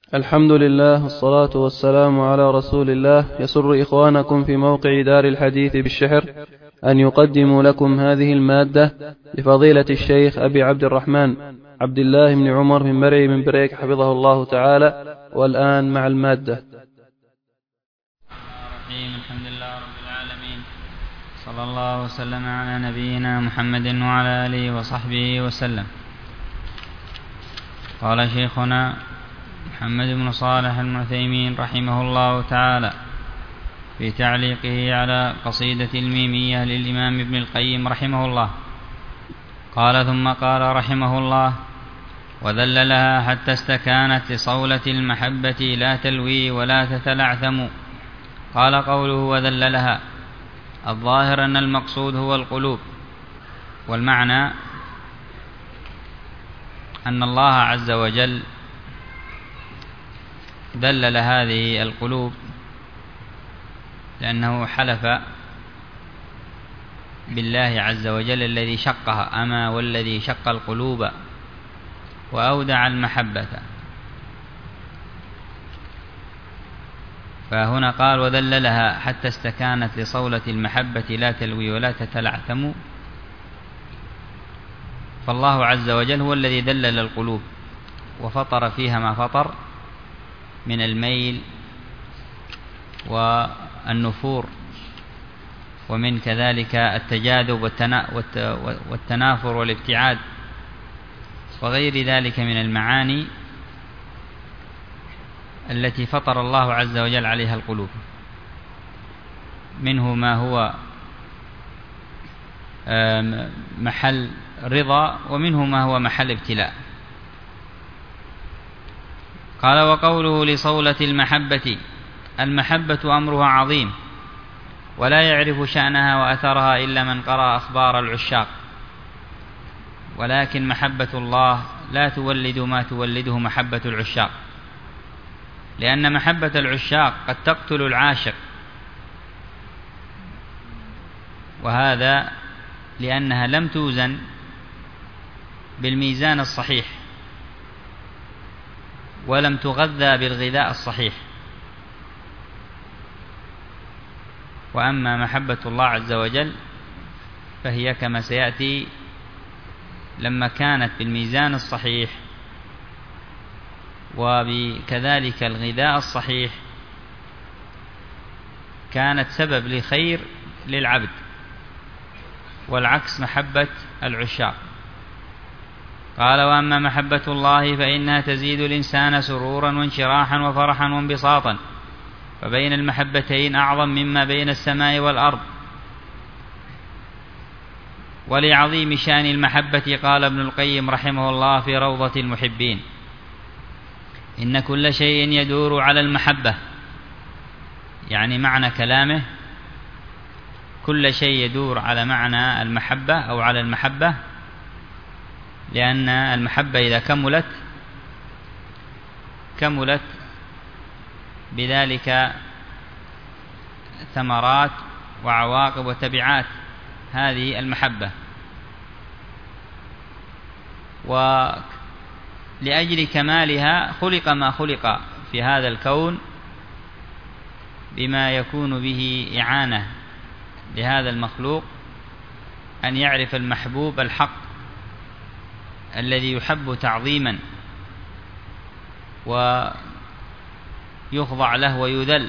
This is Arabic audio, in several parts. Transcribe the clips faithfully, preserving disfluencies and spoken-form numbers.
الحمد لله والصلاة والسلام على رسول الله. يسر إخوانكم في موقع دار الحديث بالشحر أن يقدموا لكم هذه المادة لفضيلة الشيخ أبي عبد الرحمن عبد الله بن عمر بن مرعي بن بريك حفظه الله تعالى. والآن مع المادة. الحمد لله رب العالمين، صلى الله وسلم على نبينا محمد وعلى آله وصحبه وسلم. قال شيخنا محمد بن صالح العثيمين رحمه الله تعالى في تعليقه على قصيدة الميمية للإمام ابن القيم رحمه الله، قال: ثم قال رحمه الله: وذللها حتى استكانت لصولة المحبة لا تلوي ولا تتلعثم. قال: قوله وذللها الظاهر أن المقصود هو القلوب، والمعنى أن الله عز وجل ذلل هذه القلوب لأنه حلف بالله عز وجل الذي شقها، أما والذي شق القلوب وأودع المحبة. فهنا قال: وذللها حتى استكانت لصولة المحبة لا تلوي ولا تتلعثم. فالله عز وجل هو الذي ذلل القلوب وفطر فيها ما فطر من الميل والنفور، ومن كذلك التجاذب والتنافر والابتعاد وغير ذلك من المعاني التي فطر الله عز وجل عليها القلوب. منه ما هو محل رضا، ومنه ما هو محل ابتلاء. قال: وقوله لصولة المحبة، المحبة أمرها عظيم، ولا يعرف شأنها وأثرها إلا من قرأ أخبار العشاق، ولكن محبة الله لا تولد ما تولده محبة العشاق، لأن محبة العشاق قد تقتل العاشق، وهذا لأنها لم توزن بالميزان الصحيح، ولم تغذى بالغذاء الصحيح. وأما محبة الله عز وجل فهي كما سيأتي، لما كانت بالميزان الصحيح وبكذلك الغذاء الصحيح كانت سبب لخير للعبد، والعكس محبة العشاق. قال: وأما محبة الله فإنها تزيد الإنسان سرورا وانشراحا وفرحا وانبساطا، فبين المحبتين أعظم مما بين السماء والأرض. ولعظيم شأن المحبة قال ابن القيم رحمه الله في روضة المحبين: إن كل شيء يدور على المحبة. يعني معنى كلامه كل شيء يدور على معنى المحبة أو على المحبة، لأن المحبة إذا كملت كملت بذلك ثمرات وعواقب وتبعات هذه المحبة. ولأجل كمالها خلق ما خلق في هذا الكون، بما يكون به إعانة لهذا المخلوق أن يعرف المحبوب الحق الذي يحب تعظيما ويخضع له ويذل،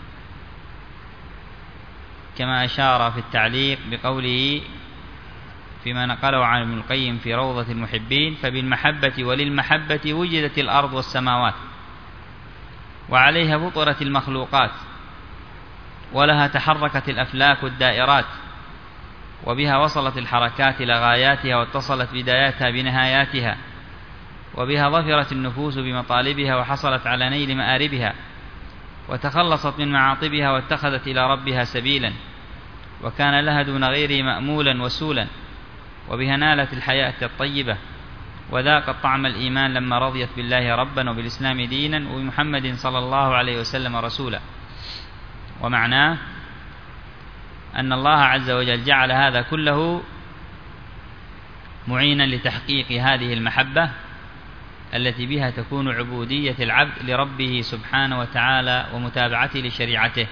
كما أشار في التعليق بقوله فيما نقله عن ابن القيم في روضة المحبين: فبالمحبة وللمحبة وجدت الأرض والسماوات، وعليها فطرت المخلوقات، ولها تحركت الأفلاك والدائرات، وبها وصلت الحركات إلى غاياتها، واتصلت بداياتها بنهاياتها، وبها ظفرت النفوس بمطالبها وحصلت على نيل مآربها، وتخلصت من معاطبها واتخذت إلى ربها سبيلا، وكان لها دون غيره مأمولا وسولا، وبها نالت الحياة الطيبة، وذاقت طعم الإيمان لما رضيت بالله ربا وبالإسلام دينا وبمحمد صلى الله عليه وسلم رسولا. ومعناه أن الله عز وجل جعل هذا كله معينا لتحقيق هذه المحبة التي بها تكون عبودية العبد لربه سبحانه وتعالى ومتابعته لشريعته.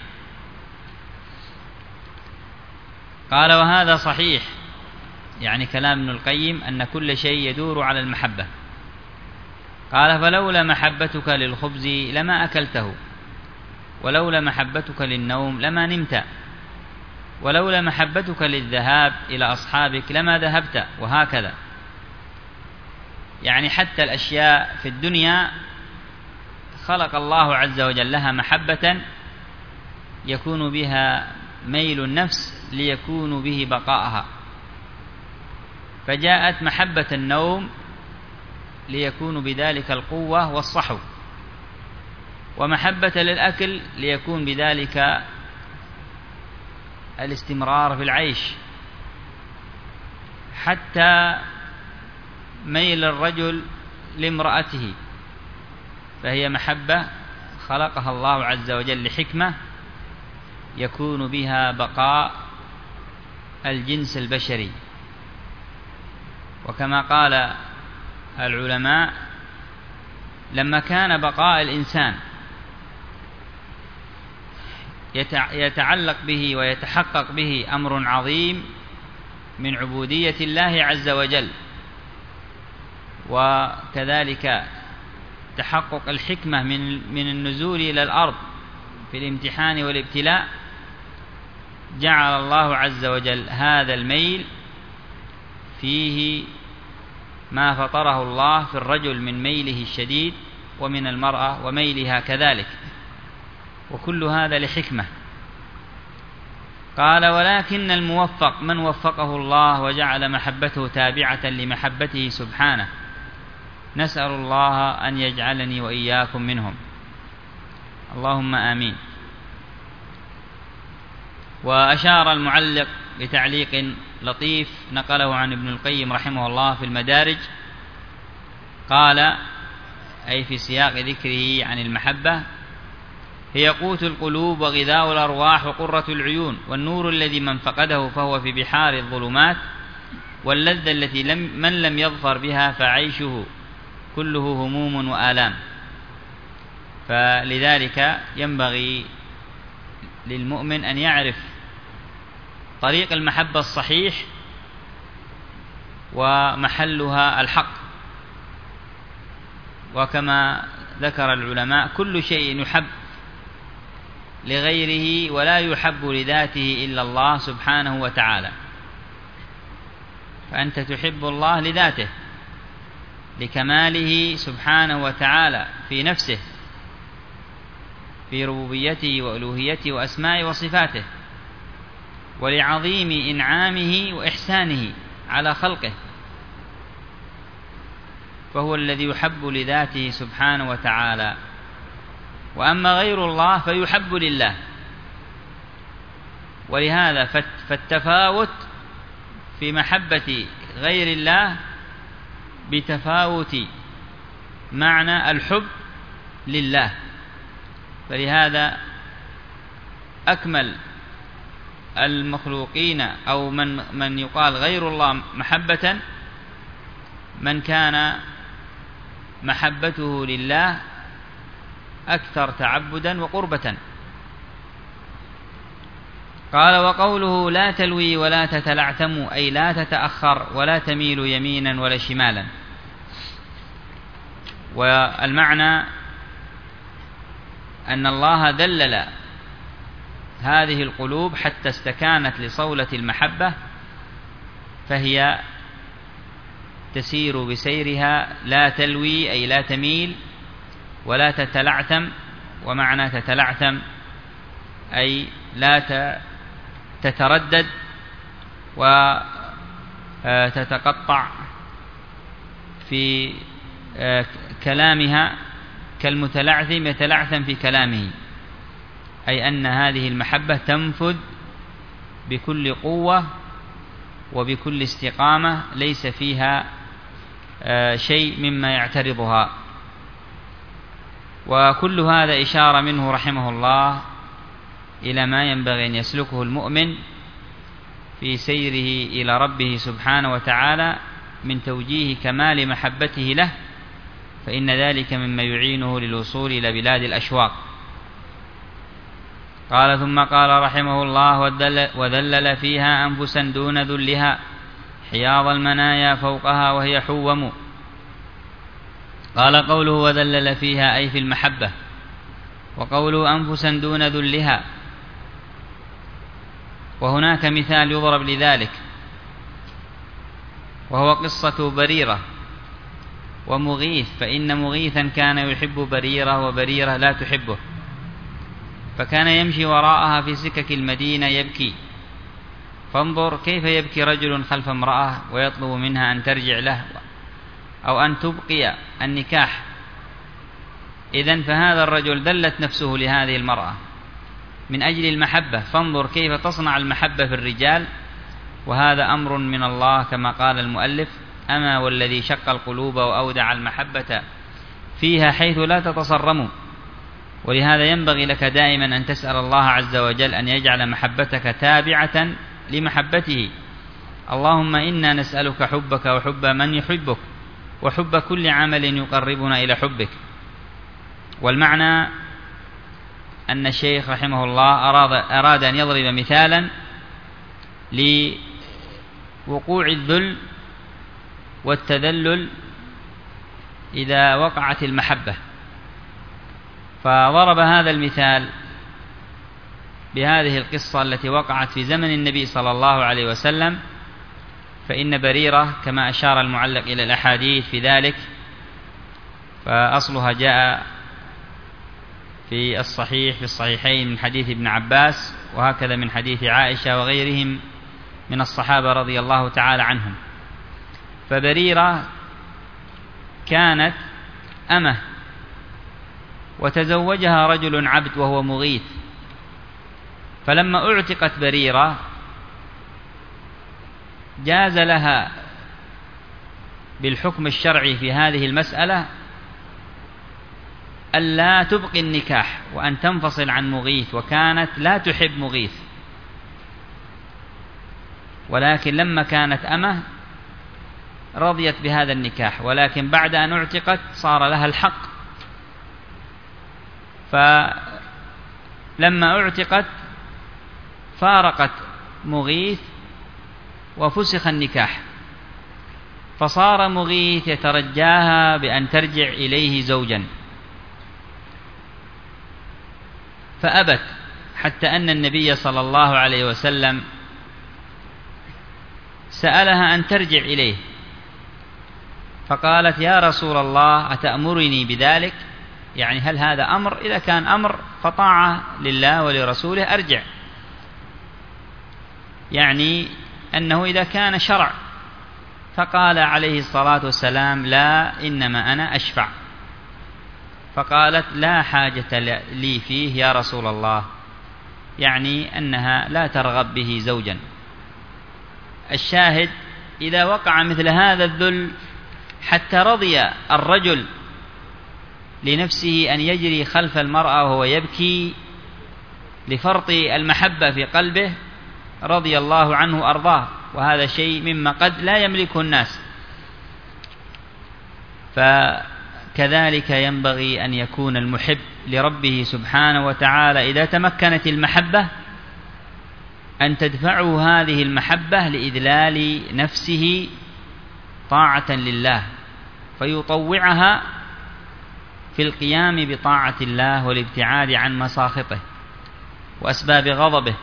قال: وهذا صحيح، يعني كلام ابن القيم أن كل شيء يدور على المحبة. قال: فلولا محبتك للخبز لما أكلته، ولولا محبتك للنوم لما نمت، ولولا محبتك للذهاب إلى أصحابك لما ذهبت، وهكذا. يعني حتى الأشياء في الدنيا خلق الله عز وجل لها محبة يكون بها ميل النفس ليكون به بقاءها، فجاءت محبة النوم ليكون بذلك القوة والصحو، ومحبة للأكل ليكون بذلك الاستمرار في العيش، حتى ميل الرجل لامرأته فهي محبة خلقها الله عز وجل لحكمة يكون بها بقاء الجنس البشري. وكما قال العلماء: لما كان بقاء الإنسان يتعلق به ويتحقق به أمر عظيم من عبودية الله عز وجل، وكذلك تحقق الحكمة من من النزول إلى الأرض في الامتحان والابتلاء، جعل الله عز وجل هذا الميل فيه ما فطره الله في الرجل من ميله الشديد، ومن المرأة وميلها كذلك، وكل هذا لحكمة. قال: ولكن الموفق من وفقه الله وجعل محبته تابعة لمحبته سبحانه، نسأل الله أن يجعلني وإياكم منهم، اللهم آمين. وأشار المعلق بتعليق لطيف نقله عن ابن القيم رحمه الله في المدارج، قال: أي في سياق ذكره عن المحبة: هي قوت القلوب وغذاء الأرواح وقرة العيون، والنور الذي من فقده فهو في بحار الظلمات، واللذة التي لم من لم يظفر بها فعيشه كله هموم وآلام. فلذلك ينبغي للمؤمن أن يعرف طريق المحبة الصحيح ومحلها الحق. وكما ذكر العلماء: كل شيء يحب لغيره ولا يحب لذاته إلا الله سبحانه وتعالى. فأنت تحب الله لذاته، لكماله سبحانه وتعالى في نفسه، في ربوبيته وألوهيته وأسمائه وصفاته، ولعظيم إنعامه وإحسانه على خلقه، فهو الذي يحب لذاته سبحانه وتعالى. وأما غير الله فيحب لله. ولهذا فالتفاوت في محبة غير الله بتفاوت معنى الحب لله. فلهذا أكمل المخلوقين أو من من يقال غير الله محبة من كان محبته لله أكثر تعبدا وقربة. قال: وقوله لا تلوي ولا تتلعثم، أي لا تتأخر ولا تميل يمينا ولا شمالا. والمعنى أن الله ذلل هذه القلوب حتى استكانت لصولة المحبة، فهي تسير بسيرها لا تلوي أي لا تميل، ولا تتلعثم، ومعنى تتلعثم أي لا تتردد وتتقطع في كلامها كالمتلعثم يتلعثم في كلامه، أي أن هذه المحبة تنفذ بكل قوة وبكل استقامة، ليس فيها شيء مما يعترضها. وكل هذا إشارة منه رحمه الله إلى ما ينبغي أن يسلكه المؤمن في سيره إلى ربه سبحانه وتعالى من توجيه كمال محبته له فإن ذلك مما يعينه للوصول إلى بلاد الأشواق. قال ثم قال رحمه الله: وذلل فيها أنفسا دون ذلها حياض المنايا فوقها وهي حوم. قال قوله وذلل فيها أي في المحبة، وقوله أنفسا دون ذلها. وهناك مثال يضرب لذلك، وهو قصة بريرة ومغيث، فإن مغيثا كان يحب بريرة وبريرة لا تحبه، فكان يمشي وراءها في سكك المدينة يبكي. فانظر كيف يبكي رجل خلف امرأة ويطلب منها أن ترجع له أو أن تبقي النكاح. إذن فهذا الرجل دلت نفسه لهذه المرأة من أجل المحبة، فانظر كيف تصنع المحبة في الرجال، وهذا أمر من الله كما قال المؤلف: أما والذي شق القلوب وأودع المحبة فيها حيث لا تتصرموا. ولهذا ينبغي لك دائما أن تسأل الله عز وجل أن يجعل محبتك تابعة لمحبته. اللهم إنا نسألك حبك وحب من يحبك وحب كل عمل يقربنا إلى حبك. والمعنى أن الشيخ رحمه الله أراد, أراد أن يضرب مثالا لوقوع الذل والتذلل إذا وقعت المحبة، فضرب هذا المثال بهذه القصة التي وقعت في زمن النبي صلى الله عليه وسلم. فإن بريرة كما أشار المعلق إلى الأحاديث في ذلك، فأصلها جاء في الصحيح في الصحيحين من حديث ابن عباس، وهكذا من حديث عائشة وغيرهم من الصحابة رضي الله تعالى عنهم. فبريرة كانت أمة وتزوجها رجل عبد وهو مغيث، فلما اعتقت بريرة جاز لها بالحكم الشرعي في هذه المسألة ألا تبقي النكاح وأن تنفصل عن مغيث، وكانت لا تحب مغيث، ولكن لما كانت أمة رضيت بهذا النكاح، ولكن بعد أن اعتقت صار لها الحق. فلما اعتقت فارقت مغيث وفسخ النكاح، فصار مغيث يترجاها بأن ترجع إليه زوجا، فأبت، حتى أن النبي صلى الله عليه وسلم سألها أن ترجع إليه، فقالت: يا رسول الله أتأمرني بذلك؟ يعني هل هذا أمر؟ إذا كان أمر فطاعة لله ولرسوله أرجع، يعني أنه إذا كان شرع. فقال عليه الصلاة والسلام: لا، إنما أنا أشفع. فقالت: لا حاجة لي فيه يا رسول الله، يعني أنها لا ترغب به زوجا. الشاهد إذا وقع مثل هذا الذل حتى رضي الرجل لنفسه أن يجري خلف المرأة وهو يبكي لفرط المحبة في قلبه، رضي الله عنه أرضاه، وهذا شيء مما قد لا يملكه الناس. فكذلك ينبغي أن يكون المحب لربه سبحانه وتعالى إذا تمكنت المحبة أن تدفعه هذه المحبة لإذلال نفسه طاعة لله، فيطوعها في القيام بطاعة الله والابتعاد عن مساخطه وأسباب غضبه،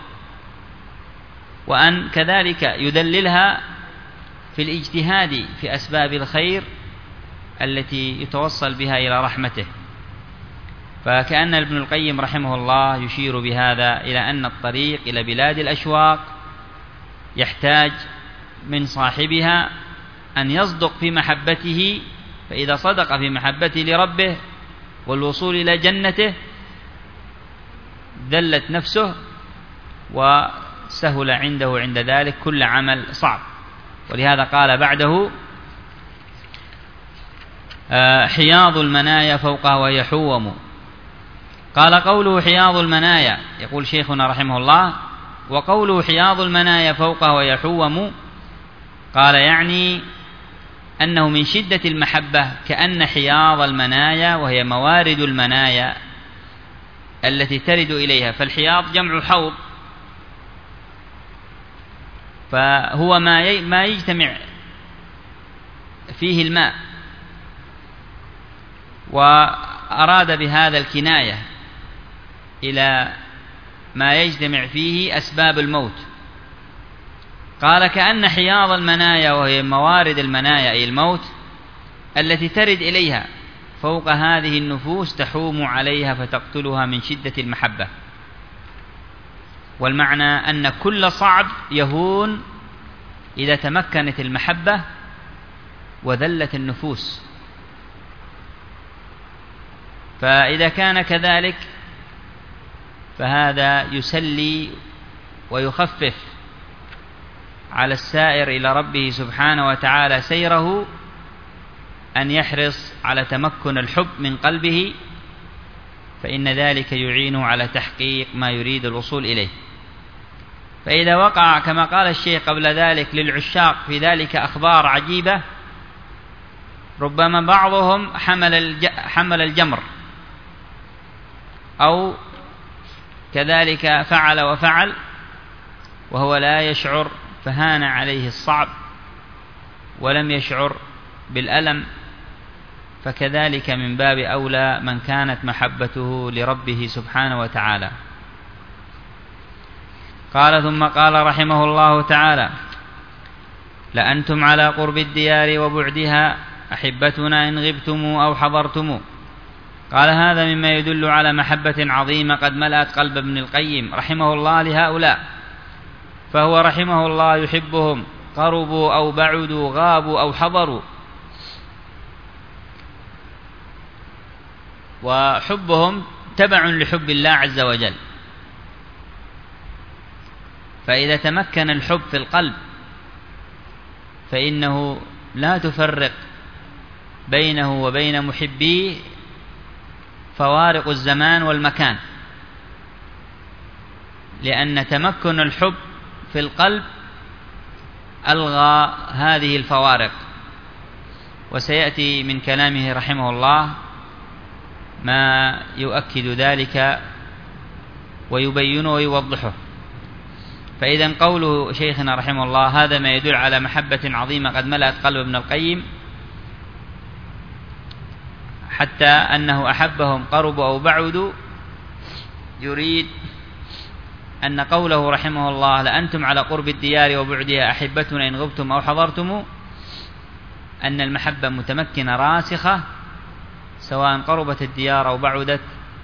وأن كذلك يدللها في الاجتهاد في أسباب الخير التي يتوصل بها إلى رحمته. فكأن ابن القيم رحمه الله يشير بهذا إلى أن الطريق إلى بلاد الأشواق يحتاج من صاحبها أن يصدق في محبته، فإذا صدق في محبته لربه والوصول إلى جنته ذلت نفسه وسهل عنده عند ذلك كل عمل صعب. ولهذا قال بعده: حياض المنايا فوقها وهي حوم. قال قوله حياض المنايا، يقول شيخنا رحمه الله: وقوله حياض المنايا فوقها وهي حوم، قال يعني أنه من شدة المحبة كأن حياض المنايا، وهي موارد المنايا التي ترد إليها، فالحياض جمع حوض، فهو ما ما يجتمع فيه الماء، وأراد بهذا الكناية إلى ما يجتمع فيه أسباب الموت. قال كأن حياض المنايا، وهي موارد المنايا أي الموت التي ترد إليها، فوق هذه النفوس تحوم عليها فتقتلها من شدة المحبة. والمعنى أن كل صعب يهون إذا تمكنت المحبة وذلت النفوس. فإذا كان كذلك فهذا يسلي ويخفف على السائر إلى ربه سبحانه وتعالى سيره أن يحرص على تمكن الحب من قلبه، فإن ذلك يعينه على تحقيق ما يريد الوصول إليه. فإذا وقع كما قال الشيخ قبل ذلك للعشاق في ذلك أخبار عجيبة، ربما بعضهم حمل حمل الجمر أو كذلك فعل وفعل وهو لا يشعر، فهان عليه الصعب ولم يشعر بالألم، فكذلك من باب أولى من كانت محبته لربه سبحانه وتعالى. قال ثم قال رحمه الله تعالى: لأنتم على قرب الديار وبعدها أحبتنا إن غبتم أو حضرتم. قال هذا مما يدل على محبة عظيمة قد ملأت قلب ابن القيم رحمه الله لهؤلاء، فهو رحمه الله يحبهم قربوا أو بعدوا، غابوا أو حضروا. وحبهم تبع لحب الله عز وجل، فإذا تمكن الحب في القلب فإنه لا تفرق بينه وبين محبيه فوارق الزمان والمكان، لأن تمكن الحب في القلب ألغى هذه الفوارق. وسيأتي من كلامه رحمه الله ما يؤكد ذلك ويبينه ويوضحه. فإذا قوله شيخنا رحمه الله هذا ما يدل على محبة عظيمة قد ملأت قلب ابن القيم، حتى أنه أحبهم قربوا أو بعدوا، يريد أن قوله رحمه الله لأنتم على قرب الديار وبعدها أحبتنا إن غبتم أو حضرتم، أن المحبة متمكنة راسخة سواء قربت الديار أو بعدت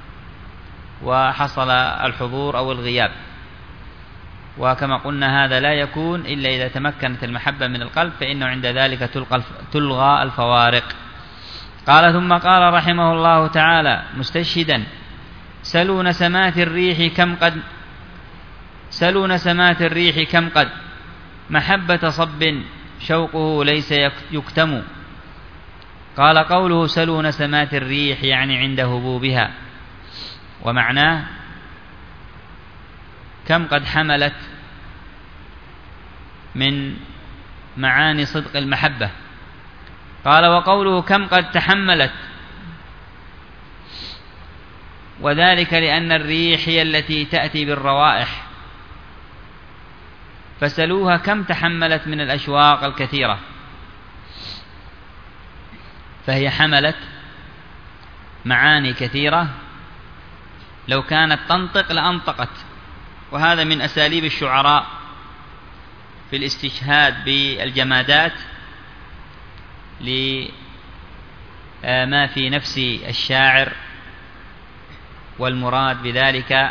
وحصل الحضور أو الغياب. وكما قلنا هذا لا يكون إلا إذا تمكنت المحبة من القلب، فإنه عند ذلك تلغى الفوارق. قال ثم قال رحمه الله تعالى مستشهدا: سلوا نسمات الريح كم قد سلوا نسمات الريح كم قد محبة صب شوقه ليس يكتم. قال قوله سلوا نسمات الريح يعني عند هبوبها، ومعناه كم قد حملت من معاني صدق المحبة. قال وقوله كم قد تحملت، وذلك لأن الريح هي التي تأتي بالروائح، فسلوها كم تحملت من الأشواق الكثيرة، فهي حملت معاني كثيرة لو كانت تنطق لأنطقت. وهذا من أساليب الشعراء في الاستشهاد بالجمادات لما في نفس الشاعر، والمراد بذلك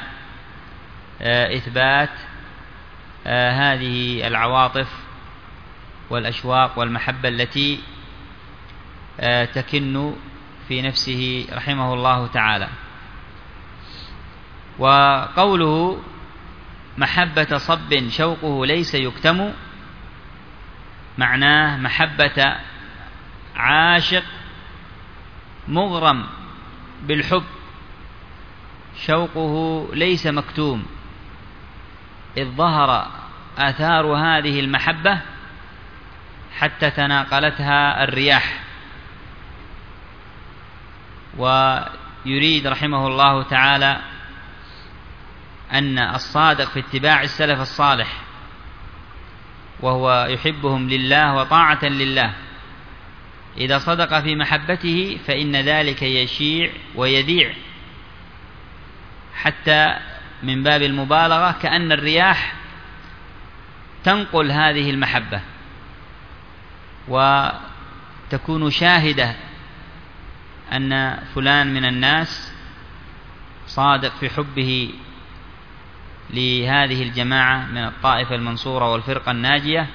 إثبات هذه العواطف والأشواق والمحبة التي تكن في نفسه رحمه الله تعالى. وقوله محبة صب شوقه ليس يكتم، معناه محبة عاشق مغرم بالحب شوقه ليس مكتوم، إذ ظهر آثار هذه المحبة حتى تناقلتها الرياح. ويريد رحمه الله تعالى أن الصادق في اتباع السلف الصالح وهو يحبهم لله وطاعة لله إذا صدق في محبته فإن ذلك يشيع ويذيع، حتى من باب المبالغة كأن الرياح تنقل هذه المحبة وتكون شاهدة أن فلان من الناس صادق في حبه لهذه الجماعة من الطائفة المنصورة والفرقة الناجية،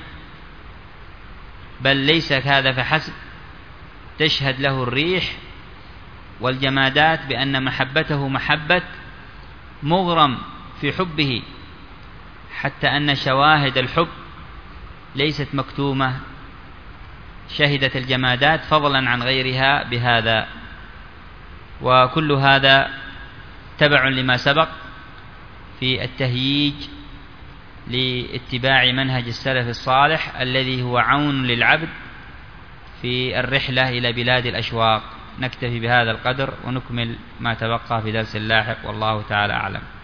بل ليس هذا فحسب، تشهد له الريح والجمادات بأن محبته محبة مغرم في حبه، حتى أن شواهد الحب ليست مكتومة، شهدت الجمادات فضلا عن غيرها بهذا. وكل هذا تبع لما سبق في التهييج لاتباع منهج السلف الصالح الذي هو عون للعبد في الرحلة إلى بلاد الأشواق. نكتفي بهذا القدر ونكمل ما تبقى في درس لاحق، والله تعالى أعلم.